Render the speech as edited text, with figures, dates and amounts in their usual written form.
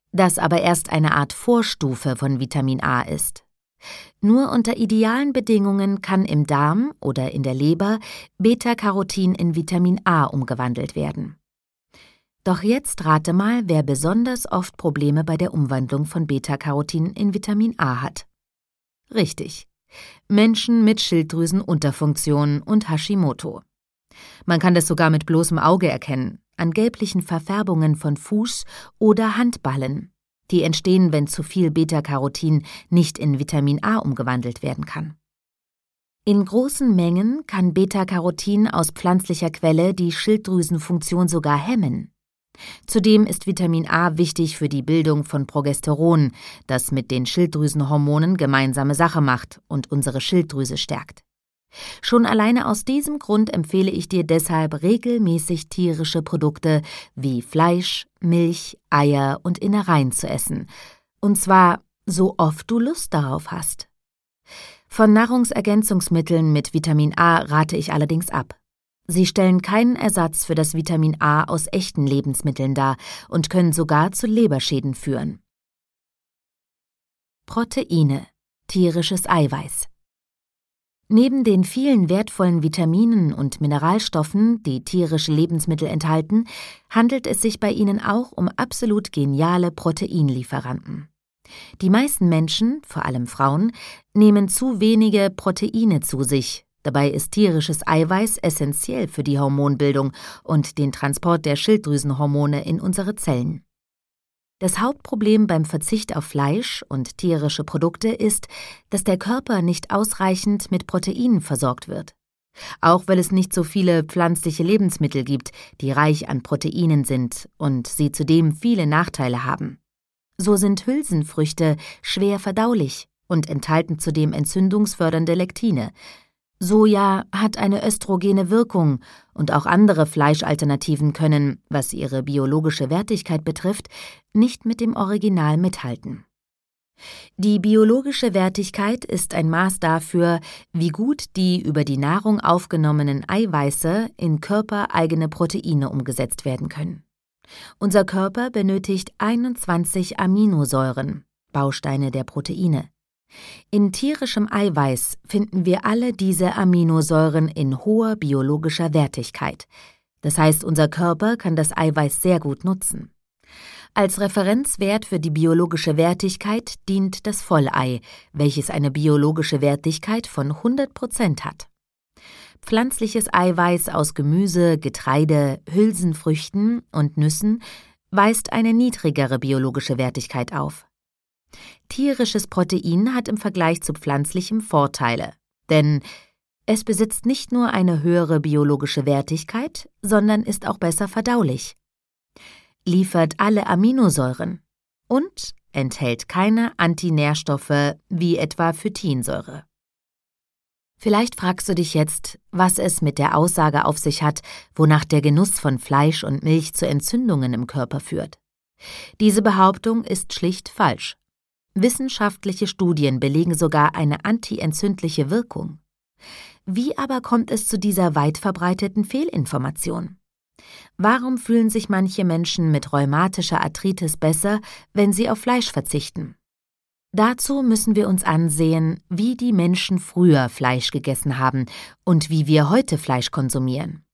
das aber erst eine Art Vorstufe von Vitamin A ist. Nur unter idealen Bedingungen kann im Darm oder in der Leber Beta-Carotin in Vitamin A umgewandelt werden. Doch jetzt rate mal, wer besonders oft Probleme bei der Umwandlung von Beta-Carotin in Vitamin A hat. Richtig, Menschen mit Schilddrüsenunterfunktion und Hashimoto. Man kann das sogar mit bloßem Auge erkennen, an gelblichen Verfärbungen von Fuß- oder Handballen. Die entstehen, wenn zu viel Beta-Carotin nicht in Vitamin A umgewandelt werden kann. In großen Mengen kann Beta-Carotin aus pflanzlicher Quelle die Schilddrüsenfunktion sogar hemmen. Zudem ist Vitamin A wichtig für die Bildung von Progesteron, das mit den Schilddrüsenhormonen gemeinsame Sache macht und unsere Schilddrüse stärkt. Schon alleine aus diesem Grund empfehle ich dir deshalb regelmäßig tierische Produkte wie Fleisch, Milch, Eier und Innereien zu essen. Und zwar so oft du Lust darauf hast. Von Nahrungsergänzungsmitteln mit Vitamin A rate ich allerdings ab. Sie stellen keinen Ersatz für das Vitamin A aus echten Lebensmitteln dar und können sogar zu Leberschäden führen. Proteine, tierisches Eiweiß. Neben den vielen wertvollen Vitaminen und Mineralstoffen, die tierische Lebensmittel enthalten, handelt es sich bei ihnen auch um absolut geniale Proteinlieferanten. Die meisten Menschen, vor allem Frauen, nehmen zu wenige Proteine zu sich. Dabei ist tierisches Eiweiß essentiell für die Hormonbildung und den Transport der Schilddrüsenhormone in unsere Zellen. Das Hauptproblem beim Verzicht auf Fleisch und tierische Produkte ist, dass der Körper nicht ausreichend mit Proteinen versorgt wird. Auch weil es nicht so viele pflanzliche Lebensmittel gibt, die reich an Proteinen sind und sie zudem viele Nachteile haben. So sind Hülsenfrüchte schwer verdaulich und enthalten zudem entzündungsfördernde Lektine. Soja hat eine östrogene Wirkung und auch andere Fleischalternativen können, was ihre biologische Wertigkeit betrifft, nicht mit dem Original mithalten. Die biologische Wertigkeit ist ein Maß dafür, wie gut die über die Nahrung aufgenommenen Eiweiße in körpereigene Proteine umgesetzt werden können. Unser Körper benötigt 21 Aminosäuren, Bausteine der Proteine. In tierischem Eiweiß finden wir alle diese Aminosäuren in hoher biologischer Wertigkeit. Das heißt, unser Körper kann das Eiweiß sehr gut nutzen. Als Referenzwert für die biologische Wertigkeit dient das Vollei, welches eine biologische Wertigkeit von 100% hat. Pflanzliches Eiweiß aus Gemüse, Getreide, Hülsenfrüchten und Nüssen weist eine niedrigere biologische Wertigkeit auf. Tierisches Protein hat im Vergleich zu pflanzlichem Vorteile, denn es besitzt nicht nur eine höhere biologische Wertigkeit, sondern ist auch besser verdaulich, liefert alle Aminosäuren und enthält keine Antinährstoffe wie etwa Phytinsäure. Vielleicht fragst du dich jetzt, was es mit der Aussage auf sich hat, wonach der Genuss von Fleisch und Milch zu Entzündungen im Körper führt. Diese Behauptung ist schlicht falsch. Wissenschaftliche Studien belegen sogar eine antientzündliche Wirkung. Wie aber kommt es zu dieser weit verbreiteten Fehlinformation? Warum fühlen sich manche Menschen mit rheumatischer Arthritis besser, wenn sie auf Fleisch verzichten? Dazu müssen wir uns ansehen, wie die Menschen früher Fleisch gegessen haben und wie wir heute Fleisch konsumieren.